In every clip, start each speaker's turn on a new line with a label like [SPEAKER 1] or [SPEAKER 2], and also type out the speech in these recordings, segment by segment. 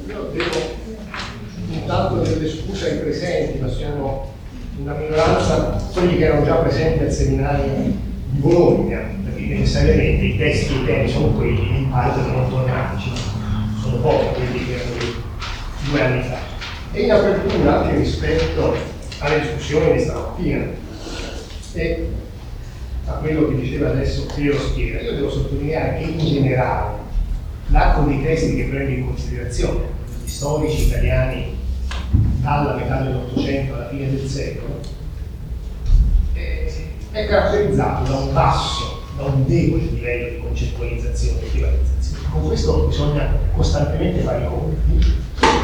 [SPEAKER 1] Io devo intanto delle scuse ai presenti, ma sono una minoranza, quelli che erano già presenti al seminario di Bologna, perché necessariamente i testi e i temi sono quelli, in parte sono tornati, sono pochi quelli che erano 2 anni fa. E in apertura, anche rispetto alle discussioni di stamattina e a quello che diceva adesso Piero Schiera, io devo sottolineare che in generale l'arco dei testi che prende in considerazione gli storici italiani dalla metà dell'Ottocento alla fine del secolo è caratterizzato da un basso, da un debole livello di concettualizzazione e privatizzazione. Con questo bisogna costantemente fare i conti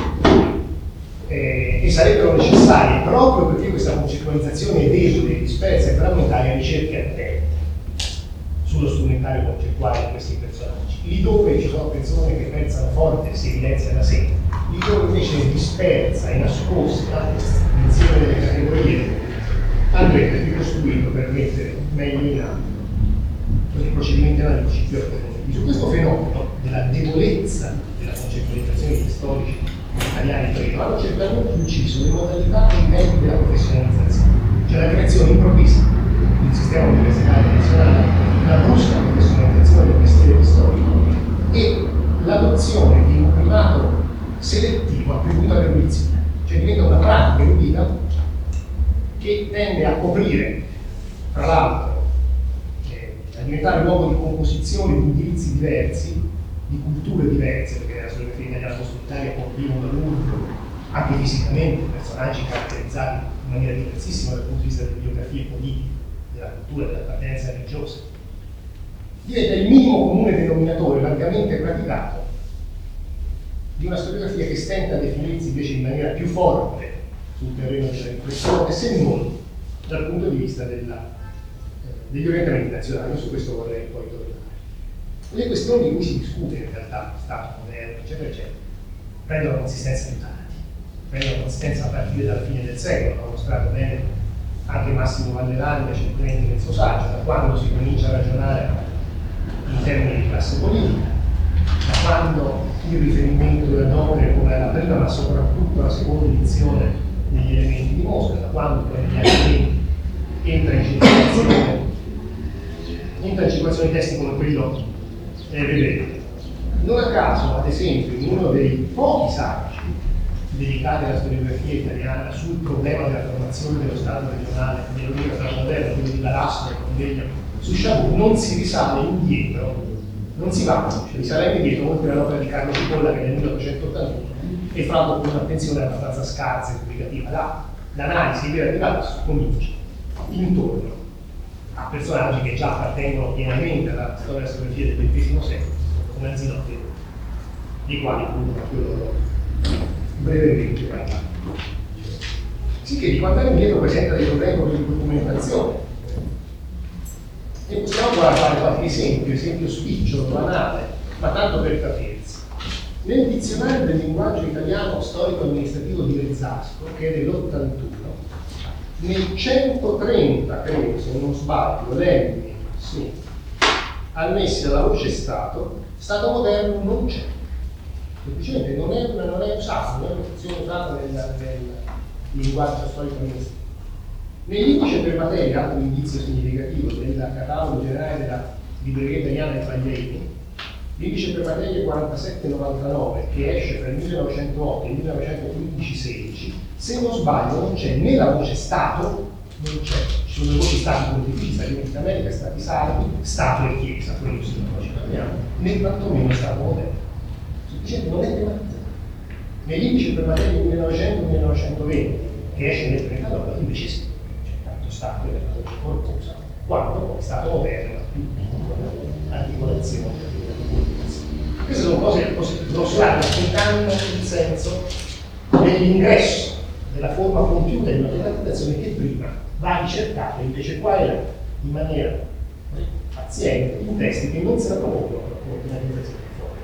[SPEAKER 1] e sarebbero necessarie, proprio perché questa concettualizzazione è debole, dispersa e frammentaria, ricerche attente sullo strumentario concettuale di questi personaggi. Lì dove ci sono persone che pensano forte e si evidenzia da sé, lì dove invece è dispersa e nascosta l'insieme delle categorie, andrebbe ricostruito per mettere meglio in atto i procedimenti analitici più approfonditi. Su questo fenomeno della debolezza della concettualizzazione degli storici italiani prima hanno certamente inciso le modalità e i tempi della professionalizzazione, cioè la creazione improvvisa del sistema universitario nazionale, una brusca professionalizzazione del mestiere di storico e l'adozione di un primato selettivo attribuito all'erudizione, cioè diventa una pratica erudita che tende a coprire, tra l'altro, a diventare luogo di composizione di indirizzi diversi, di culture diverse, perché nella storiografia italiana post-unitaria convivono a lungo, anche fisicamente, personaggi caratterizzati in maniera diversissima dal punto di vista delle biografie politiche, della cultura, dell'appartenenza religiosa. Diventa il minimo comune denominatore largamente praticato di una storiografia che stenta a definirsi invece in maniera più forte sul terreno della riflessione, se non dal punto di vista degli orientamenti nazionali. Io su questo vorrei poi tornare. Le questioni di cui si discute in realtà, Stato moderno, eccetera, eccetera, prendono consistenza più tardi, prendono consistenza a partire dalla fine del secolo, l'ha mostrato bene anche Massimo Vallerani recentemente nel suo saggio, da quando si comincia a ragionare in termini di classe politica, da quando il riferimento della Dogre come la prima ma soprattutto la seconda edizione degli elementi di Mosca, da quando poi negli anni 20 entra in circolazione testi come quello vedete. Non a caso, ad esempio, in uno dei pochi saggi dedicati alla storiografia italiana sul problema della formazione dello Stato regionale dell'Unione moderna, quindi di Balastro e Convegno su Chabot, non si risale indietro, non si va, cioè risalendo indietro oltre all'opera di Carlo Cipolla che è del 1881 e fatto con un'attenzione abbastanza scarsa e pubblicativa. L'analisi vera di Balastro comincia intorno a personaggi che già appartengono pienamente alla storia della storiografia del XX secolo, come Anzinotti, di quali appunto loro brevemente parlano. Sì, che di quanto anni indietro presenta dei problemi di documentazione. E possiamo provare a fare qualche esempio spicciolo, banale, ma tanto per capirsi. Nel dizionario del linguaggio italiano storico-amministrativo di Vezzasco, che è dell'81, nel 130, credo, se non sbaglio, lemmi, sì, annessi alla voce Stato, Stato moderno non c'è. Semplicemente non è usato, non è un'opzione usata nel linguaggio storico-amministrativo. Nell'indice per materia, altro indizio significativo del catalogo generale della libreria italiana di Pagliarini, l'indice per materia 4799, che esce tra il 1908 e il 1915-16, se non sbaglio non c'è né la voce Stato, non c'è, ci sono le voci Stati pontifici, Stati Uniti d'America, Stati Sardi, Stato e Chiesa, quello sì non ci parliamo, né tantomeno Stato moderno. Semplicemente non è tematizzato. Nell'indice per materia 1900-1920, che esce nel 1939, invece sì, c'è tanto Stato e la voce corposa, quanto poi Stato moderno, più piccola articolazione. Queste sono cose glossolari che danno il senso dell'ingresso della forma compiuta di una tematizzazione che prima va ricercata invece qua e là in maniera paziente in testi che non se la propongono come tematizzazione fuori.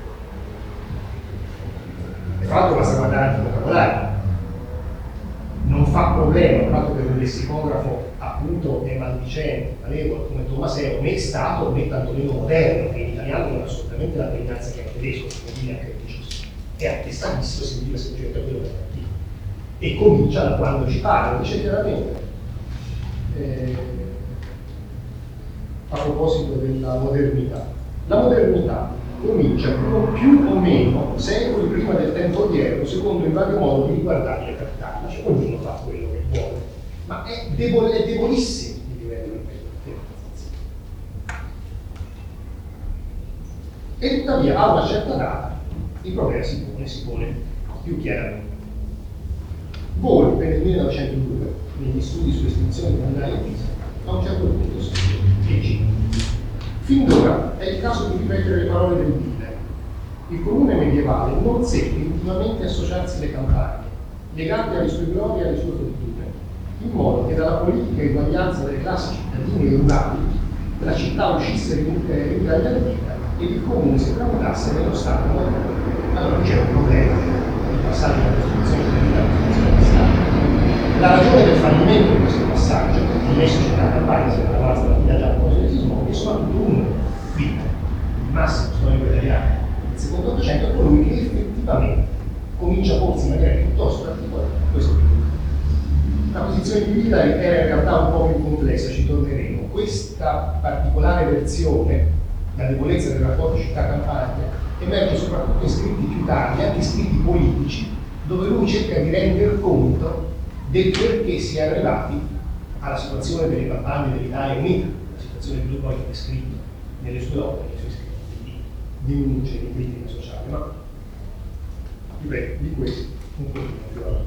[SPEAKER 1] E tra l'altro basta guardare anche il vocabolario. Non fa problema il fatto che un lessicografo appunto è maldicente, malevolo come Tommaseo, né Stato né tantomeno moderno, che in italiano non ha assolutamente la pregnanza che è tedesco, come dire anche religioso. È è attestatissimo, significa semplicemente quello che è attivo. E comincia da quando ci pare, lo dice chiaramente. A proposito della modernità. La modernità comincia più o meno secoli prima del tempo odierno, secondo il vario modo di riguardare le capitali. Cioè, ognuno fa quello che vuole, ma è debolissimo il livello di organizzazione. E tuttavia, a una certa data, il problema si pone più chiaramente. Volpe nel 1902, negli studi sull'estinzione comunale di Pisa, a un certo punto scrive e cito: fin d'ora è il caso di ripetere le parole del Dile. Il comune medievale non seppe intimamente associarsi alle campagne, legate alle sue glorie e alle sue fortune, in modo che dalla politica eguaglianza delle classi cittadine e rurali la città uscisse ringagliardita e il comune si tramutasse nello Stato moderno. Allora c'è un problema di passaggio dalla Costituzione civile alla Costituzione di Stato. La ragione del fallimento di questo passaggio, non è società campagna, si è la base della figlia Giacomo Sismondi, è soprattutto uno, il massimo storico italiano del secondo Ottocento, è colui che effettivamente comincia a porsi in maniera piuttosto particolare questo problema. La posizione di Villa era in realtà un po' più complessa, ci torneremo. Questa particolare versione, la debolezza del rapporto città-campagna, emerge soprattutto in scritti più tardi, anche in scritti politici, dove lui cerca di rendere conto del perché si è arrivati alla situazione delle campagne dell'Italia unita, la situazione che lui poi ha descritto nelle sue opere, nei suoi scritti di denuncia e di critica sociale, ma ripeto, di questo un pochino più avanti.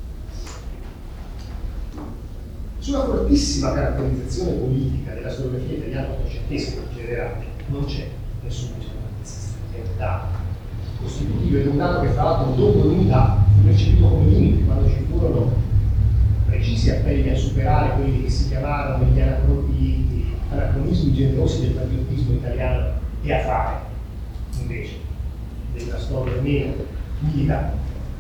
[SPEAKER 1] Sulla fortissima caratterizzazione politica della storiografia italiana ottocentesca in generale non c'è nessun dato costitutivo, ed è un dato che fra l'altro dopo l'unità fu percepito come limite quando ci furono precisi appelli a superare quelli che si chiamarono gli anacronismi generosi del patriottismo italiano e a fare invece della storia meno militare.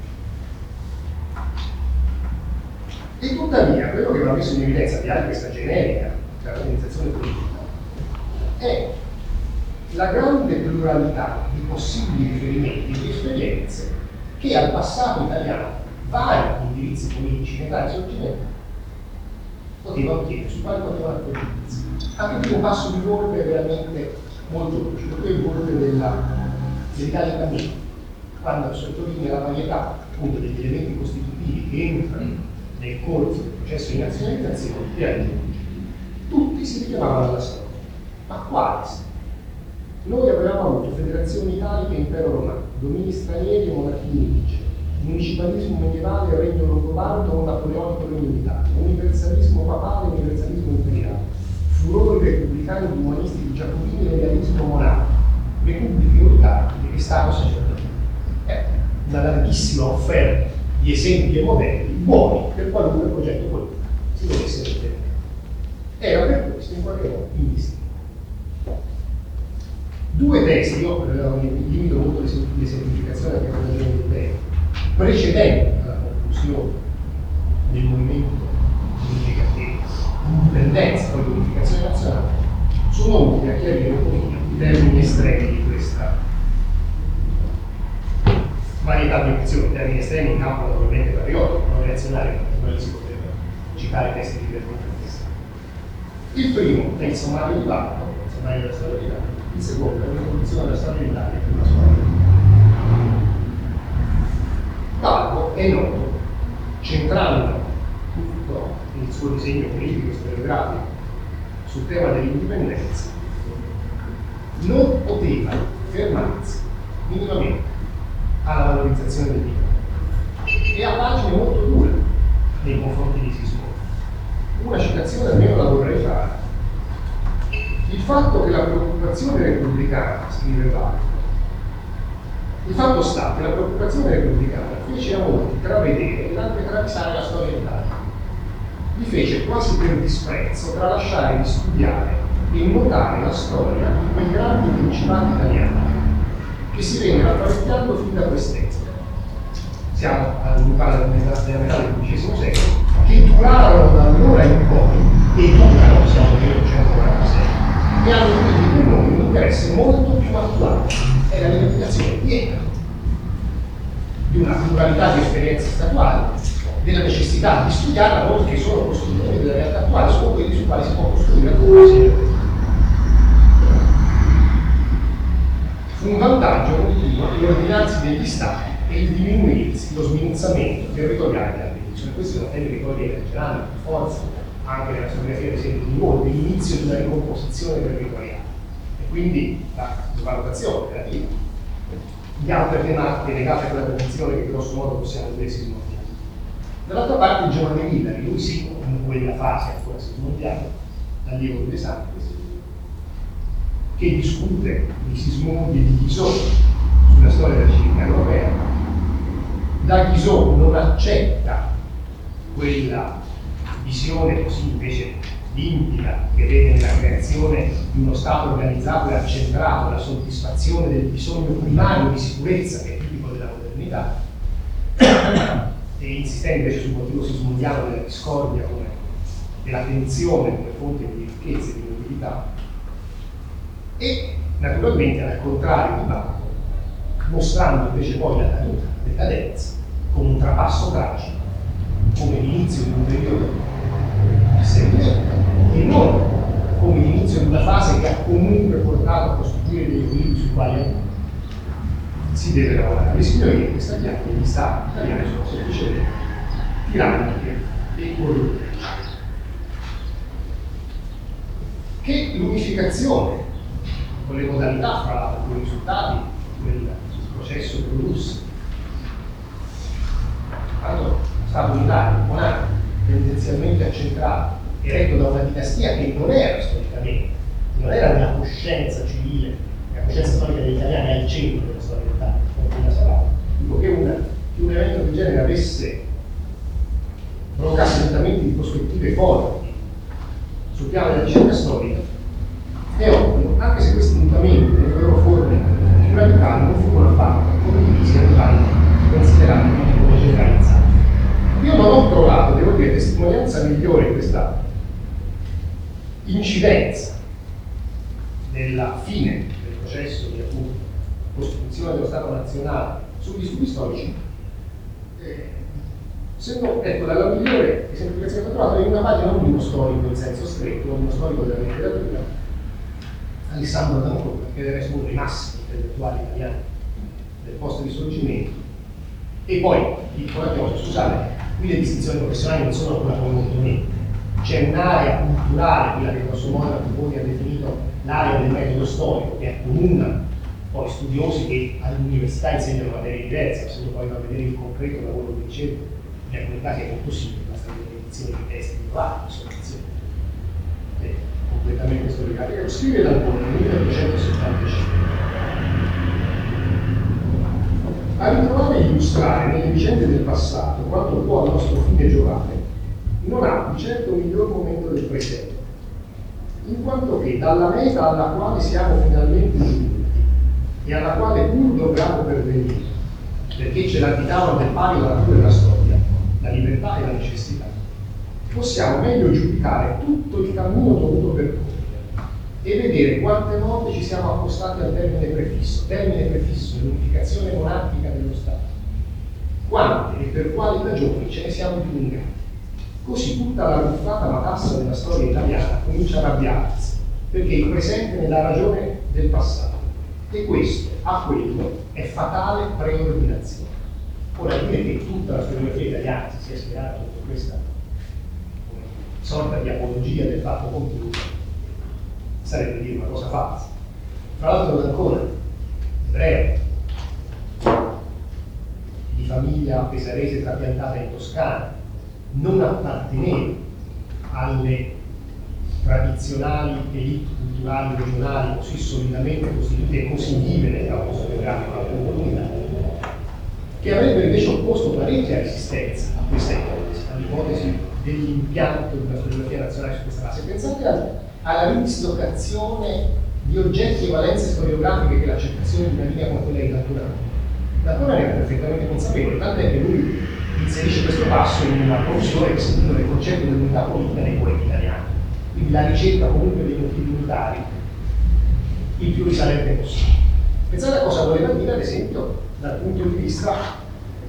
[SPEAKER 1] E tuttavia quello che va messo in evidenza di questa generica caratterizzazione politica è la grande pluralità di possibili riferimenti e di esperienze che al passato italiano vari indirizzi politici nei vari sorgimenti potevano chiedere, su quali potevano avere giudizi. Anche qui un passo di Volpe veramente molto veloce, perché il Volpe dell'Italia cammino, quando sottolinea la varietà appunto degli elementi costitutivi che entrano nel corso del processo di nazionalizzazione e aggiunge. Tutti si richiamavano alla storia, ma quali? Noi avevamo avuto federazioni italiche e impero romano, domini stranieri e monarchie indigene, municipalismo medievale e regno longobardo o napoleonico regno d'Italia, universalismo papale e universalismo imperiale, furori repubblicani di umanisti giacobini e realismo monarchico, repubbliche oligarchiche e stato sacerdotale. Una larghissima offerta di esempi e modelli buoni per qualunque progetto politico si dovesse ritenere. Era per questo in qualche modo indistinto. Due testi, io limito molto l'esemplificazione anche per ragioni di tempo, precedenti alla conclusione del movimento di indipendenza e di unificazione nazionale, sono utili a chiarire un pochino i termini estremi di questa varietà di opzioni. I termini estremi in campo naturalmente patriottico, non reazionario, come si potrebbe citare testi di veramente. Il primo è il sommario di Bardo, il sommario della storia d'Italia. Il secondo è un'introduzione della storia d'Italia per la storia. Bardo è noto, centrando tutto il suo disegno politico storiografico sul tema dell'indipendenza, non poteva fermarsi minimamente alla valorizzazione del diritto e a pagine molto dure nei confronti di Sismondi. Una citazione almeno la vorrei fare. Il fatto che la preoccupazione repubblicana, scrive Bardo, il fatto sta che la preoccupazione repubblicana fece a molti travedere ed anche travisare la storia d'Italia. Li fece quasi per disprezzo tralasciare di studiare e notare la storia di quei grandi principati italiani che si vennero apparecchiando fin da quest'epoca. Siamo all'inizio della metà del XV secolo, che durarono da allora in poi e durano, siamo nel 1846, e hanno quindi per noi un interesse molto più attuale. È la rivendicazione piena di una pluralità di esperienze statuali, della necessità di studiarla, non che sono costitutivi della realtà attuale, sono quelli sui quali si può costruire ancora. Fu un vantaggio continuo l'ordinarsi degli stati e il diminuirsi, lo sminuzzamento territoriale della penisola. Questi sono temi che poi emergeranno con forza anche nella storiografia, ad esempio, di Nuovo, dell'inizio di una ricomposizione territoriale e quindi la valutazione relativa di altre tematiche legate a quella posizione che grosso modo possiamo dire sismondiale. Dall'altra parte il giovane Villari, lui sì, in quella fase ancora sismondiale, allievo di De Santis, che discute di Sismondi e di Guizot sulla storia della civiltà europea. Da Guizot non accetta quella visione così invece limpida che vede nella creazione di uno Stato organizzato e accentrato la soddisfazione del bisogno primario di sicurezza che è tipico della modernità e insiste invece sul motivo sismondiano della discordia come della tensione come fonte di ricchezza e di mobilità. E naturalmente al contrario di Bacco, mostrando invece poi la caduta, la decadenza, come un trapasso tragico, come l'inizio di un periodo assente e non come l'inizio di una fase che ha comunque portato a costituire degli equilibri sui quali si deve lavorare. Le signorie in questa chiave gli stati italiani sono semplicemente tiranniche e corrotte. Che l'unificazione con le modalità, fra l'altro, con i risultati del processo produsse. Allora, Stato unitario, monarchico, tendenzialmente accentrato, eretto da una dinastia che non era storicamente, non era nella coscienza civile, la coscienza storica degli italiani è al centro della storia d'Italia, come la sarà. Dico che un evento del genere avesse provocasse mutamenti di prospettive forti sul piano della ricerca storica, è ovvio, anche se questi mutamenti nelle loro forme più radicali non furono affatto condivisi e considerati come generalizzati. Io non ho trovato, devo dire, testimonianza migliore in questa incidenza della fine del processo di appunto costituzione dello Stato nazionale sugli studi storici, se no, ecco, la migliore esemplificazione che ho trovato è in una pagina non di uno storico in senso stretto, ma di uno storico della letteratura, Alessandro D'Ancona, che deve essere uno dei massimi intellettuali italiani del post-risorgimento. E poi, piccola cosa, scusate, qui le distinzioni professionali non sono ancora come molto niente. C'è un'area culturale, quella che grosso modo Arcuboni ha definito l'area del metodo storico, che accomuna poi studiosi che all'università insegnano materie diverse, se uno poi va a vedere il concreto lavoro di ricerca, in alcuni casi è molto simile, basta vedere edizioni di testi di vari, soluzioni completamente storicate. Lo scrive D'Ancona nel 1875. A ritrovare e illustrare nelle vicende del passato quanto può al nostro fine giovare, non ha di certo un miglior momento del presente, in quanto che dalla meta alla quale siamo finalmente giunti e alla quale pur dobbiamo pervenire, perché ce l'abitavano del pari la natura della storia, la libertà e la necessità, possiamo meglio giudicare tutto il cammino dovuto percorrere e vedere quante volte ci siamo accostati al termine prefisso l'unificazione monarchica dello Stato, quante e per quali ragioni ce ne siamo dilungati. Così tutta la ruffata matassa della storia italiana comincia a arrabbiarsi, perché il presente ne dà ragione del passato, e questo a quello è fatale preordinazione. Ora dire che tutta la storiografia italiana si sia ispirata sotto questa sorta di apologia del fatto compiuto sarebbe dire una cosa falsa. Tra l'altro D'Ancona, ebreo, di famiglia pesarese trapiantata in Toscana, non apparteneva alle tradizionali elite culturali regionali così solidamente costituite e così vive nel campo storiografico della comunità, che avrebbe invece opposto parecchia resistenza a questa ipotesi, all'ipotesi dell'impianto di una storiografia nazionale su questa base. Pensate alla ridislocazione di oggetti e valenze storiografiche che l'accettazione di una linea come quella di D'Ancona. D'Ancona ne era perfettamente consapevole, tant'è che lui inserisce questo passo in una promozione che si intitola il concetto dell'unità politica dei poeti italiani, quindi la ricerca comunque dei motivi unitari il più risalente possibile. Pensate a cosa voleva dire, ad esempio, dal punto di vista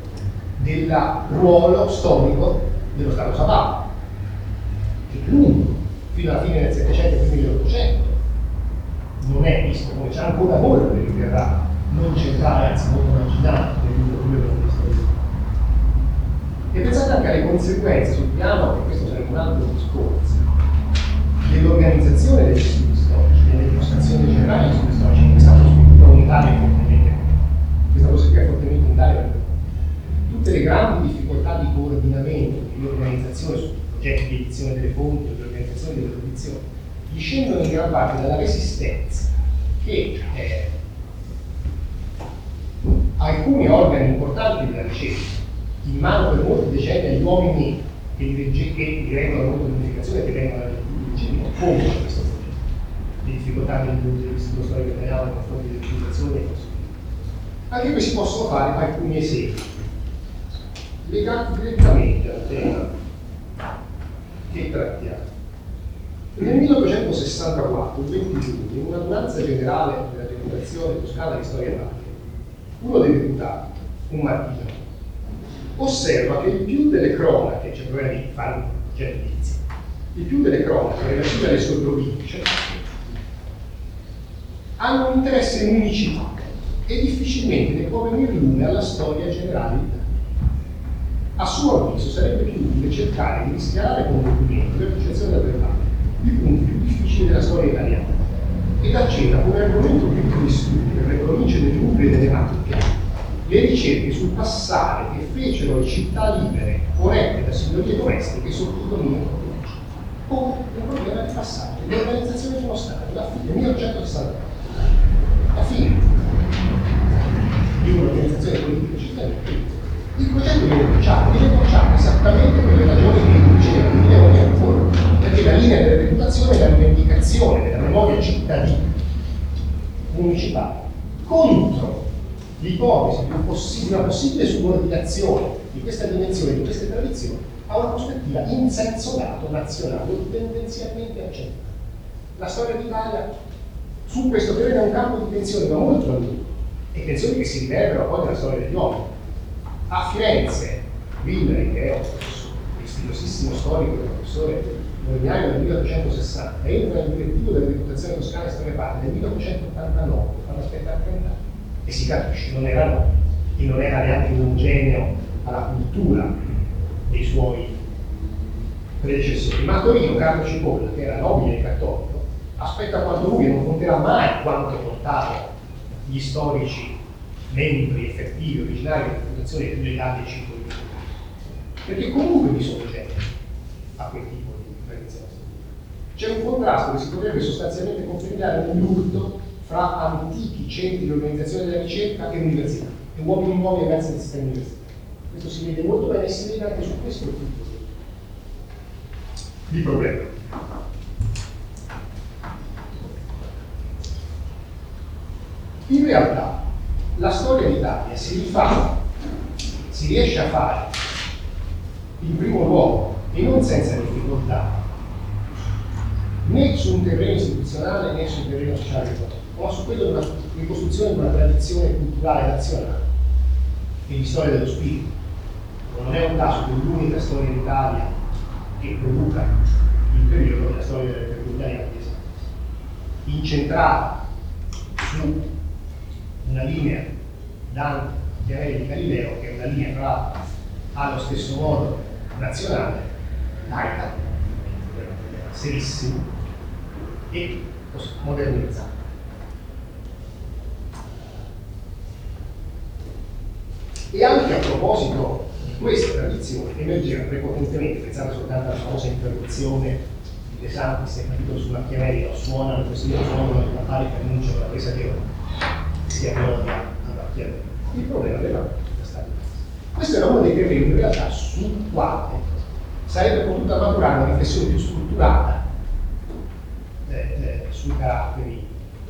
[SPEAKER 1] del ruolo storico dello Stato sabaudo, che è lungo, fino alla fine del Settecento e primi dell'Ottocento. Non è visto come c'è ancora molto che riterrà non centrale, anzi molto marginale nel periodo della storia. E pensate anche alle conseguenze sul piano, e questo sarebbe un altro discorso, dell'organizzazione degli studi storici, delle impostazioni generali degli studi storici. Questa prospettiva unitaria è fortemente, questa prospettiva è fortemente unitaria, perché tutte le grandi difficoltà di coordinamento, di organizzazione su progetti di edizione delle fonti, di organizzazione delle produzioni, discendono in gran parte dalla resistenza che alcuni organi importanti della ricerca, in mano per molti decenni agli uomini che divengono la loro pianificazione, che vengono alla ricerca, pongono questo progetto. Le difficoltà dell'Istituto Storico Italiano nei confronti delle utilizzazioni e così via. Anche qui si possono fare alcuni esempi legati direttamente al tema che trattiamo. Nel 1864, il 20 giugno, in un'adunanza generale della Deputazione Toscana di Storia d'Arte, uno dei deputati, un marchigiano, osserva che il più delle cronache, c'è problema di fare un progetto edilizio, il più delle cronache relative alle sue province hanno un interesse municipale e difficilmente ne può venire lume alla storia generale d'Italia. A suo avviso sarebbe più utile cercare di rischiarare con documenti per ricezione della verità i punti più difficili della storia italiana ed acceda come argomento più di studio per le province dell'Umbria e delle Marche le ricerche sul passare che fecero le città libere corrette da signorie domestiche sotto il dominio provinciale, come un problema di passaggio, di organizzazione di uno Stato, la fine del 1860, la fine di un'organizzazione politica cittadina. Il progetto viene bocciato esattamente per le ragioni che induceva il 1941, perché la linea della reputazione è la rivendicazione della memoria cittadina municipale contro l'ipotesi di una possibile subordinazione di questa dimensione, di queste tradizioni, a una prospettiva in senso lato nazionale o tendenzialmente accettata. La storia d'Italia su questo terreno è un campo di tensione ma molto a lungo, e tensioni che si riverberano poi nella storia degli uomini. A Firenze, Villari, che è un prestigiosissimo storico e professore ordinario del 1860, entra nel direttivo della Reputazione Toscana e Storia Parte nel 1889, fanno aspettare 30 anni, e si capisce, non era no, e non era neanche omogeneo alla cultura dei suoi predecessori. Ma a Torino, Carlo Cipolla, che era nobile e cattolico, aspetta quanto lui, e non conterà mai quanto portavano gli storici membri effettivi, originari della reputazione più legati ai circoli di cultura, perché comunque vi sono generi a quel tipo di tradizione. C'è un contrasto che si potrebbe sostanzialmente configurare nell'urto fra antichi centri di organizzazione della ricerca e università, e uomini nuovi verso il sistema universitario. Questo si vede molto bene e si vede anche su questo tipo di problema. In realtà la storia d'Italia si riesce a fare in primo luogo e non senza difficoltà né su un terreno istituzionale né su un terreno sociale e economico, ma su quello della ricostruzione di una tradizione culturale nazionale e di storia dello spirito. Non è un caso che l'unica storia d'Italia che produca il periodo della storia delle italiane incentrata su una linea Dante, Chiavelli di Galileo, che è una linea tra l'altro allo stesso modo nazionale, laica, serissima e modernizzata. E anche a proposito di questa tradizione emergeva prepotentemente, pensate soltanto alla famosa interruzione di De Santis nel capitolo su Machiavelli, suonano così, suonano le campane che annunciano la presa di Roma, sia gloria a Machiavelli. Il problema della stata questo era uno dei terreni in realtà sul quale sarebbe potuta maturare una riflessione più strutturata sui caratteri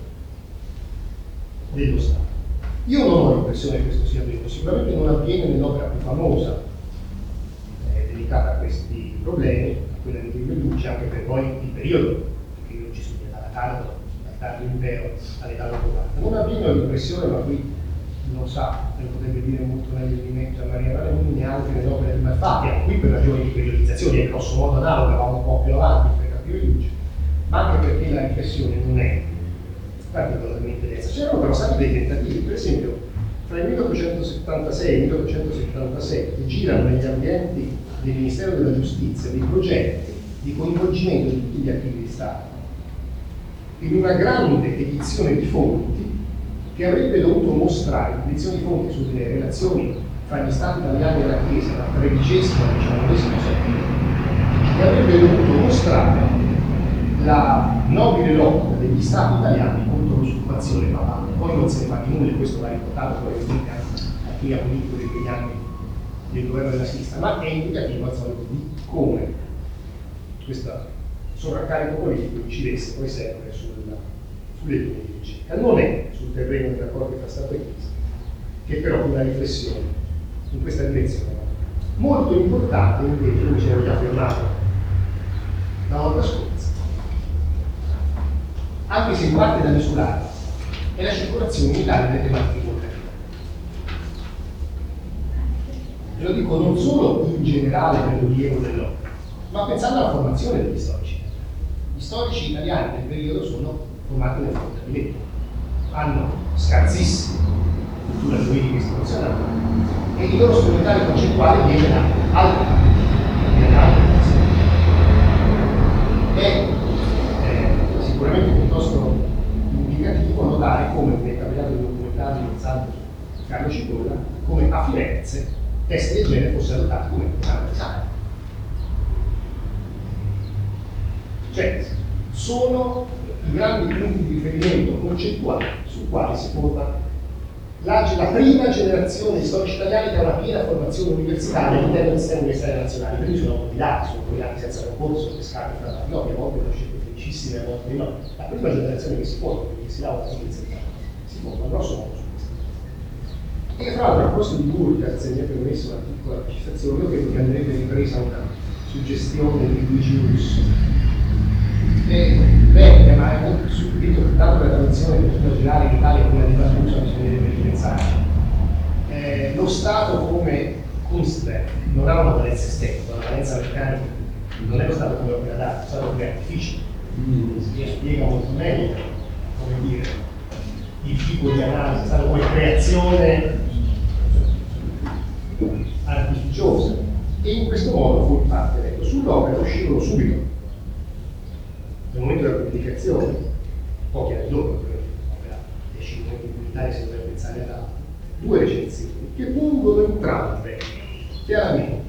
[SPEAKER 1] dello Stato. Io non ho l'impressione che questo sia vero, sicuramente non avviene nell'opera più famosa dedicata a questi problemi, quella di Bellucci, anche per poi il periodo che Bellucci studia dal tardo impero all'età dopoguerra. Non avviene l'impressione, ma qui lo sa, lo potrebbe dire molto meglio di me Maria Raimoni, neanche nelle opere del Malfatti, qui per ragioni di periodizzazione, grosso modo analoga, va un po' più avanti per capire luce, ma anche perché la riflessione non è particolarmente densa. C'erano però stati dei tentativi, per esempio, tra il 1876 e il 1877 girano negli ambienti del Ministero della Giustizia dei progetti di coinvolgimento di tutti gli archivi di Stato in una grande edizione di fonti che avrebbe dovuto mostrare, edizione di fonti sulle relazioni fra gli Stati italiani e la Chiesa dal XIII al XIX secolo, che avrebbe dovuto mostrare la nobile lotta degli Stati italiani contro l'usurpazione papale. Poi non se ne fa di nulla, e questo va riportato probabilmente anche al clima politico di quegli anni del governo della sinistra, ma è indicativo al solito di come questo sovraccarico politico incidesse poi sempre sulle linee di ricerca. Non è sul terreno dei rapporti tra Stato e Chiesa, che però una riflessione in questa direzione molto importante, invece, come ci avevo già affermato la volta scorsa, anche se in parte da misurare, è la circolazione in Italia delle tematiche moderne. E lo dico non solo in generale per l'odierno dell'opera, ma pensando alla formazione degli storici. Gli storici italiani del periodo sono formati nel fronte, hanno scarsissima cultura giuridica istituzionale e il loro strumentario concettuale viene da altre è sicuramente piuttosto indicativo notare come nel capitato di documentario pensato su Carlo Cipolla, come a Firenze testi del genere fossero adottati come esame. Cioè, sono i grandi punti di riferimento concettuali su quali si forma la prima generazione di storici italiani che ha una piena formazione universitaria all'interno del sistema universitario nazionale. Quindi sono autodidatti senza concorso, pescati fra la a volte conoscete felicissime, a volte no. La prima generazione che si forma, che si laurea all'università, si forma grosso modo su questo. E fra l'altro, a proposito di Burkhardt, se mi è permesso una piccola precisazione, io credo che andrebbe ripresa una suggestione di Luigi Russo. Beh, ma è molto subito, dato la tradizione che tutta girare in Italia come di Lampedusa, bisognerebbe ripensarci. Lo Stato come Kunstwerk non ha una valenza estetica, una valenza meccanica, non è lo Stato come opera d'arte, è lo Stato come artificio. Spiega molto meglio, come dire, il tipo di analisi, è stato come creazione artificiosa. E in questo modo fu parte, ecco, sull'opera uscirono subito. Nel momento della pubblicazione, pochi anni dopo, l'opera esce in momento in cui l'Italia si dovrebbe pensare ad altro, due recensioni che pungono entrambe chiaramente,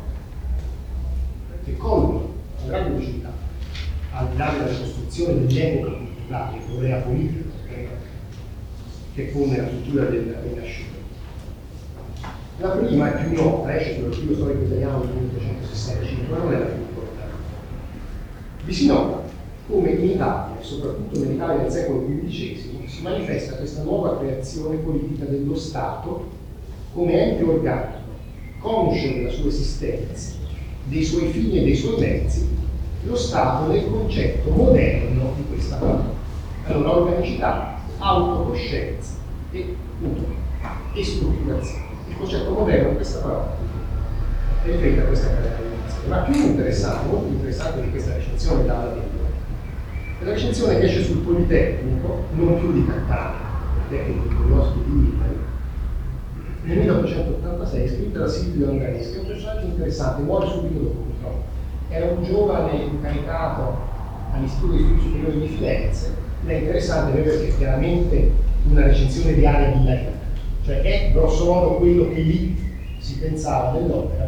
[SPEAKER 1] che colgono con grande velocità, al di là della costruzione degli epoche culturali, il problema politico che pone la struttura del Rinascimento. La prima è più nota, esce sull'archivio storico italiano del 1865, ma non è la più importante. Vi si nota come in Italia, soprattutto nell'Italia del secolo XV, si manifesta questa nuova creazione politica dello Stato come ente organico, conscio della sua esistenza, dei suoi fini e dei suoi mezzi, lo Stato nel concetto moderno di questa parola. Allora, organicità, autocoscienza e strutturazione. Il concetto moderno di questa parola è riferito a questa caratterizzazione. Ma più interessante, molto più interessante di questa recensione dalla Bibbia, è la recensione che esce sul Politecnico, non più di Catania, tecnico di Curiosity di Italy, nel 1886, scritta da Silvio Angareschi, che è un personaggio interessante, muore subito dopo purtroppo. Era un giovane incaricato all'Istituto di Studi Superiori di Firenze, ed è interessante perché è chiaramente una recensione di area villarina, cioè è grosso modo quello che lì si pensava dell'opera,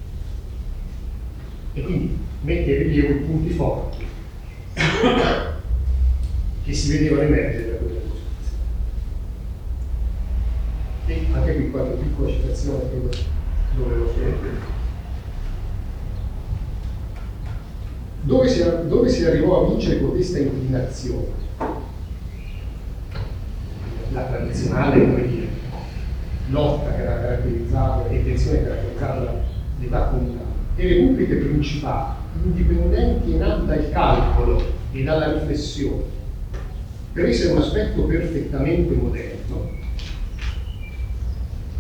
[SPEAKER 1] e quindi mette in rilievo i punti forti che si vedevano emergere da quella costruzione. E anche qui qualche piccola citazione che dovevo fare. Dove si arrivò a vincere con questa inclinazione? La tradizionale, come dire, lotta che era caratterizzata e tensione che caratterizzava l'età comunale, e le pubbliche principali, indipendenti e nate dal calcolo e dalla riflessione, prese un aspetto perfettamente moderno,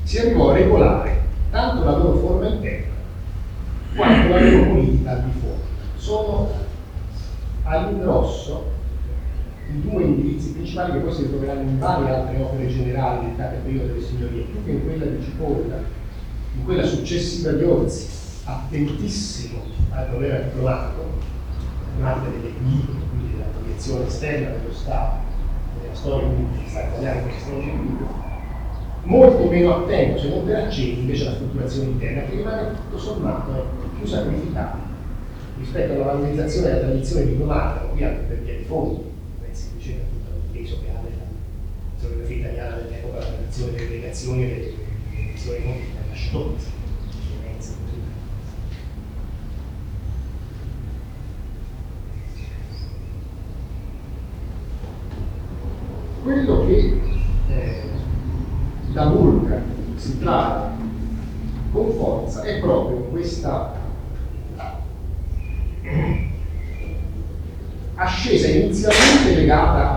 [SPEAKER 1] si arrivò a regolare tanto la loro forma interna quanto la loro politica al di fuori. Sono all'ingrosso i due indirizzi principali che poi si ritroveranno in varie altre opere generali dedicate al periodo delle signorie, più che in quella di Cipolla, in quella successiva di Orsi, attentissimo al problema diplomatico, degli equilibri, quindi della proiezione esterna dello Stato, della storia dello Stato italiano, questo strano equilibrio, molto meno attento, se non per accenni, invece alla strutturazione interna, che rimane tutto sommato più sacrificata rispetto alla valorizzazione della tradizione diplomatica, qui anche per via di fondi, semplicemente a tutto il peso che ha nella storiografia italiana dell'epoca, la tradizione delle delegazioni e delle missioni politiche, la scienza, così. Quello che da Burkhardt si tratta con forza è proprio questa ascesa inizialmente legata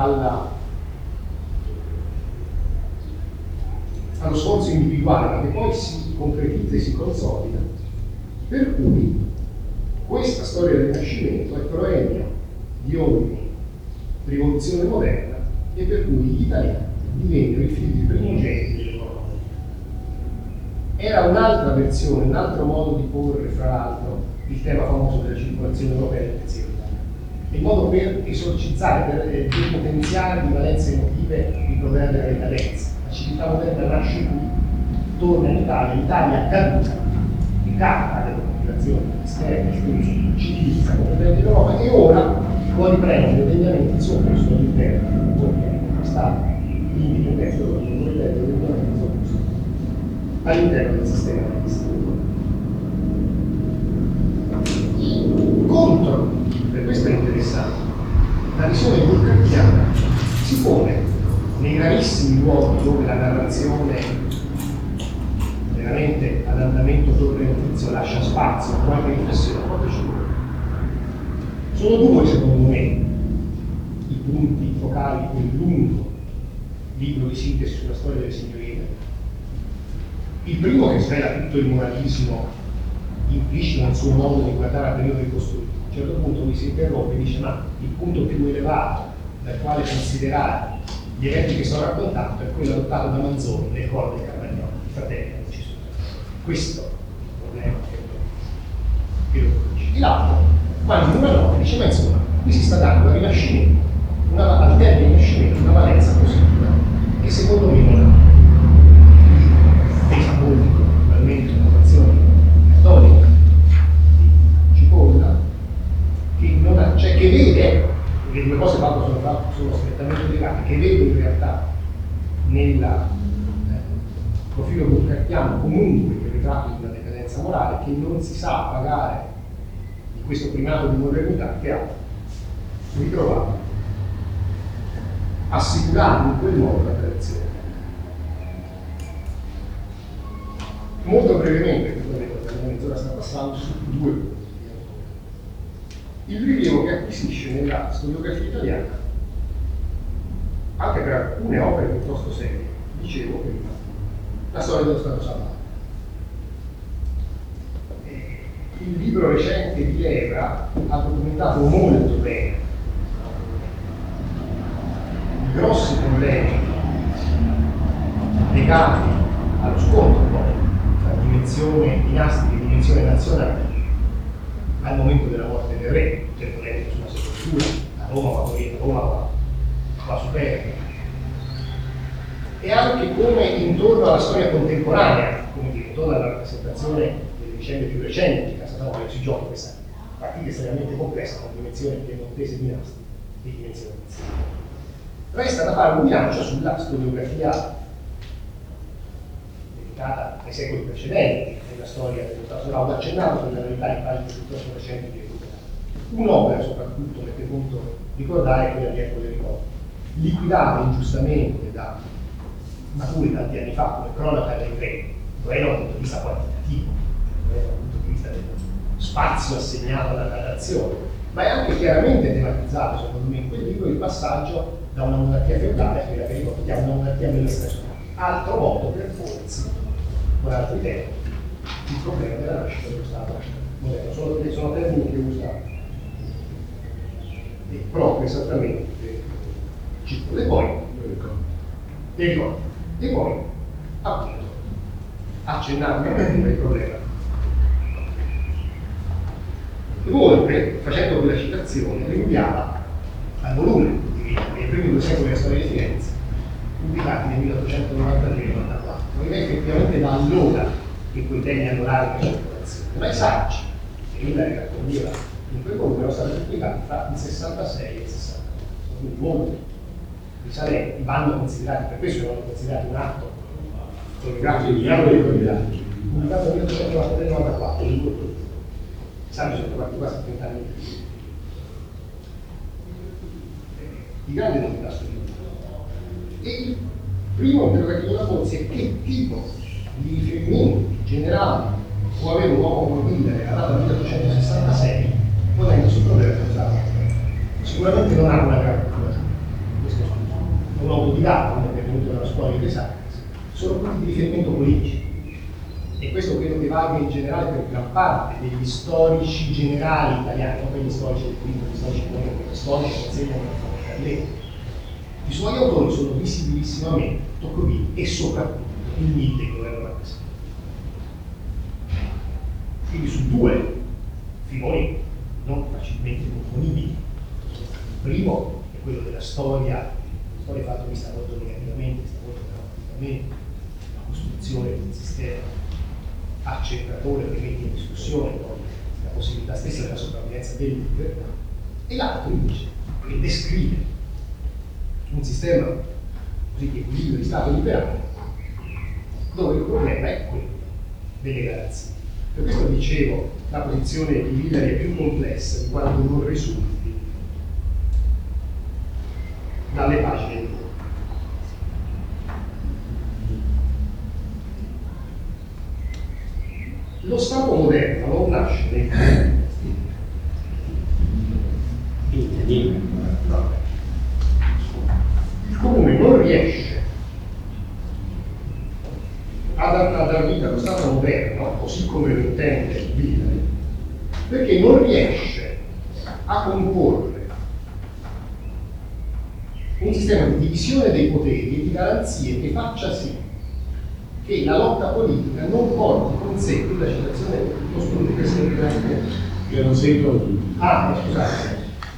[SPEAKER 1] allo sforzo individuale, ma che poi si concretizza e si consolida, per cui questa storia del Rinascimento è proemio di ogni rivoluzione moderna e per cui gli italiani divennero i figli primogeniti delle loro nobili. Era un'altra versione, un altro modo di porre, fra l'altro, il tema famoso della circolazione europea del pensiero italiano. Il modo per esorcizzare, per depotenziare di valenze emotive il problema della decadenza. La civiltà moderna nasce qui, torna in Italia, l'Italia caduca, ricapita delle motivazioni esterne, civilizza completamente l'Europa e ora può riprendere degnamente il suo posto all'interno, come Stato indipendente, all'interno del sistema amministrativo. Contro, per questo è interessante, la visione burkhartiana si pone nei rarissimi luoghi dove la narrazione veramente ad andamento torrentizio lascia spazio a qualche riflessione, proprio ci vuole. Sono due, secondo me, i punti focali di quel lungo libro di sintesi sulla storia delle signorie. Il primo che svela tutto il moralismo implicito nel suo modo di guardare al periodo ricostruito. A un certo punto mi si interrompe e dice: ma il punto più elevato dal quale considerare gli eventi che sto raccontando è quello adottato da Manzoni nel coro dei Carmagnoli, i fratelli che ci sono. Questo è il problema che lo conosce. E l'altro, quando una nota dice: ma insomma, qui si sta dando al Rinascimento, al termine Rinascimento, una valenza positiva che secondo me non ha pesa molto, naturalmente, un'innovazione cattolica di Cipolla, che non ha, cioè che vede, le due cose sono strettamente legate, che vede in realtà nel profilo burkhartiano comunque il ritratto di una decadenza morale che non si sa pagare di questo primato di modernità che ha ritrovato, assicurando in quel modo la tradizione. Molto brevemente, perché la mezz'ora sta passando, su due punti. Il rilievo che acquisisce nella storiografia italiana, anche per alcune opere piuttosto serie, dicevo prima, la storia dello Stato Sabaudo. Il libro recente di Evra ha documentato molto bene i grossi problemi legati allo scontro tra dimensione dinastica e dimensione nazionale al momento della morte del re, c'è polemica sulla sepoltura, a Roma va morire, Roma va superbia. E anche come intorno alla storia contemporanea, come dire, intorno alla rappresentazione delle vicende più recenti di Casa Savoia si gioca questa partita estremamente complessa con dimensioni piemontese dinastiche e dimensioni nazionali. Resta da fare un bilancio sulla storiografia dedicata ai secoli precedenti nella storia dello Stato Sabaudo, accennato sulla realtà in pagine piuttosto recenti di recuperare. Un'opera soprattutto, mette conto ricordare, è quella di Ercole Ricordo, liquidata ingiustamente da Maturi tanti anni fa come cronaca del re, non era dal punto di vista quantitativo, non era dal punto di vista dello spazio assegnato alla narrazione, ma è anche chiaramente tematizzato, secondo me, in quel libro il passaggio da una monarchia feudale a quella che ricordiamo una monarchia amministrativa. Altro modo per porsi con altri termini, il problema della nascita dello Stato moderno. Sono termini che ho usato. E proprio esattamente e poi appunto accennando il problema. Inoltre, facendo quella citazione, rinviava al volume di nei primi 2 secoli della storia di Firenze, pubblicati nel 1893-94. Non è effettivamente da allora che quei temi hanno larga circolazione, ma i saggi che Hillary raccoglieva in quel volume erano stati pubblicati tra il 66 e il 69. Quindi molti risalenti vanno considerati, per questo vanno considerati un atto storiografico di grado di qualità, pubblicato nel 1893-94. I saggi sono trovati quasi 30 anni prima. Di grande novità storica. E il primo interrogativo da porsi è che tipo di riferimenti generali può avere un uomo come Hillary alla data 1866 ponendo sul problema dello Stato. Sicuramente non ha una grande cultura, questo è un autodidatta, uno che è venuto dalla scuola di Scienze, sono punti di riferimento politici. E questo credo che valga in generale per gran parte degli storici generali italiani, non per gli storici del diritto, gli storici economici, gli storici che insegnano la legge. I suoi autori sono visibilissimamente Tocqueville e soprattutto il Mille che doveva rappresentare. Quindi su 2 filoni non facilmente componibili. Il primo è quello della storia fatta questa volta negativamente, stavolta drammaticamente, la costruzione di un sistema accentratore che mette in discussione poi la possibilità stessa della sopravvivenza delle libertà, e l'altro invece che descrive un sistema così di equilibrio di Stato liberale dove il problema è quello delle garanzie. Per questo dicevo, la posizione di Hillary è più complessa di quanto non risulti dalle pagine di lo Stato moderno non nasce nei il comune non riesce a dar vita allo Stato moderno, così come lo intende Hillary, perché non riesce a comporre un sistema di divisione dei poteri e di garanzie che faccia sì che la lotta politica non porti con sé la citazione dello spunto che sempre
[SPEAKER 2] io non sento.
[SPEAKER 1] scusate.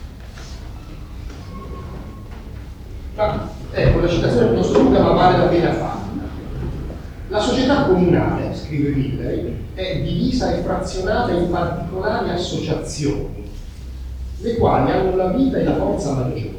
[SPEAKER 1] Ecco, la citazione piuttosto lunga ma vale la pena farla. La società comunale, scrive Hillary, è divisa e frazionata in particolari associazioni, le quali hanno la vita e la forza maggiore.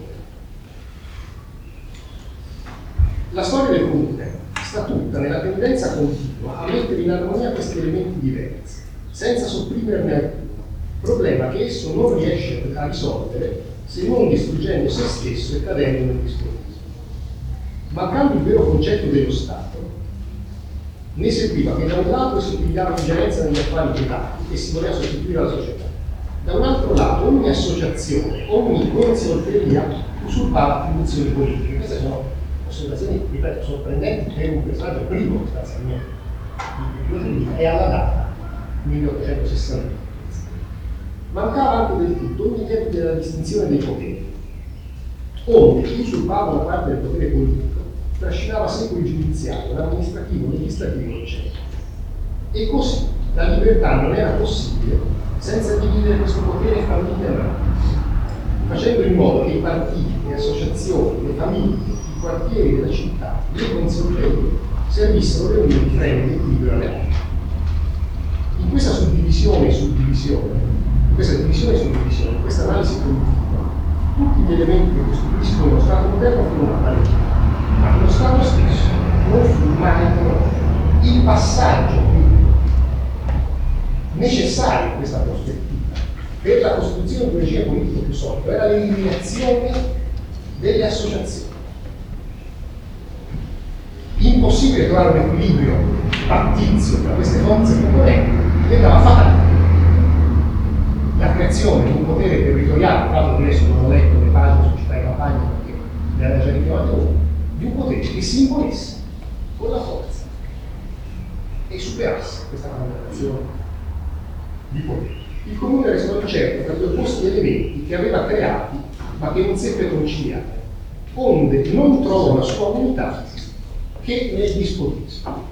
[SPEAKER 1] La storia del comune sta tutta nella tendenza continua a mettere in armonia questi elementi diversi, senza sopprimerne alcuno, problema che esso non riesce a risolvere se non distruggendo se stesso e cadendo nel discorso. Mancando il vero concetto dello Stato, ne seguiva che da un lato si pigliava ingerenza negli affari privati e si voleva sostituire la società, da un altro lato ogni associazione, ogni consorteria usurpava attribuzioni politiche. Queste sono osservazioni, ripeto, sorprendenti per un personaggio primo sostanzialmente è alla data 1860. Mancava anche del tutto ogni tempo della distinzione dei poteri, onde chi usurpava una parte del potere politico trascinava a sé il giudiziario, l'amministrativo, il legislativo, eccetera. E così la libertà non era possibile senza dividere questo potere famiglia, facendo in modo che i partiti, le associazioni, le famiglie, i quartieri della città, le consorterie servissero le unioni di freno di equilibrio alle altre. In questa suddivisione e suddivisione, questa analisi politica, tutti gli elementi che costituiscono lo Stato moderno furono apparenti, ma lo Stato stesso non fu mai conosciuto. Il passaggio necessario in questa prospettiva per la costruzione di un regime politico più solido era l'eliminazione delle associazioni. Impossibile trovare un equilibrio pattizio tra queste forze componenti diventava fatale. La creazione di un potere territoriale, tra l'altro adesso non ho letto le pagine su città e campagna perché le aveva già richiamato uno, di un potere che si imponesse con la forza. e superasse questa connotazione di potere. Il comune restò incerto tra due opposti elementi che aveva creati ma che non seppe conciliare, onde non trovò la sua unità che nel dispotismo.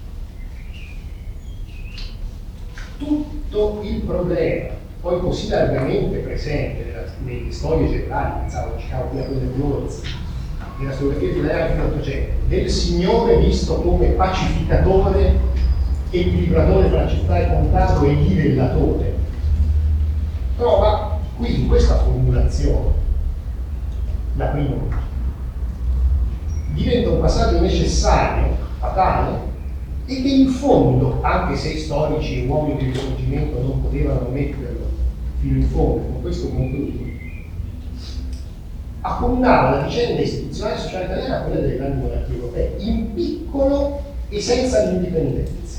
[SPEAKER 1] Tutto il problema, poi così largamente presente nelle storie generali, pensavo citavo prima quelle di Orzi, nella storiografia italiana dell'Ottocento, del Signore visto come pacificatore, equilibratore fra città e contado e livellatore, trova qui in questa formulazione la prima diventa un passaggio necessario, fatale, e che in fondo, anche se i storici e uomini del Risorgimento non potevano metterlo fino in fondo, con questo concludo, accomunava la vicenda istituzionale e sociale italiana a quella delle grandi monarchie europee, in piccolo e senza l'indipendenza.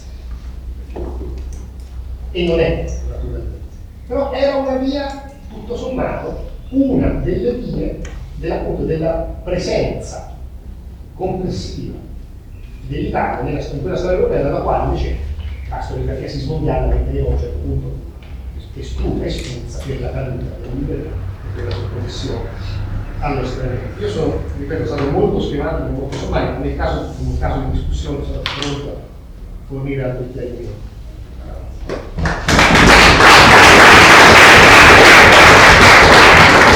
[SPEAKER 1] E non è, naturalmente. Però era una via, tutto sommato, una delle vie della presenza complessiva dell'Italia in quella storia europea, dalla quale invece la storiografia sismondiale la riteneva a un certo punto espulsa per la caduta della libertà e per la sottomissione allo straniero. Io sono, ripeto, stato molto schematico, molto sommario, in un caso di discussione sono pronto a fornire altri chiarimenti.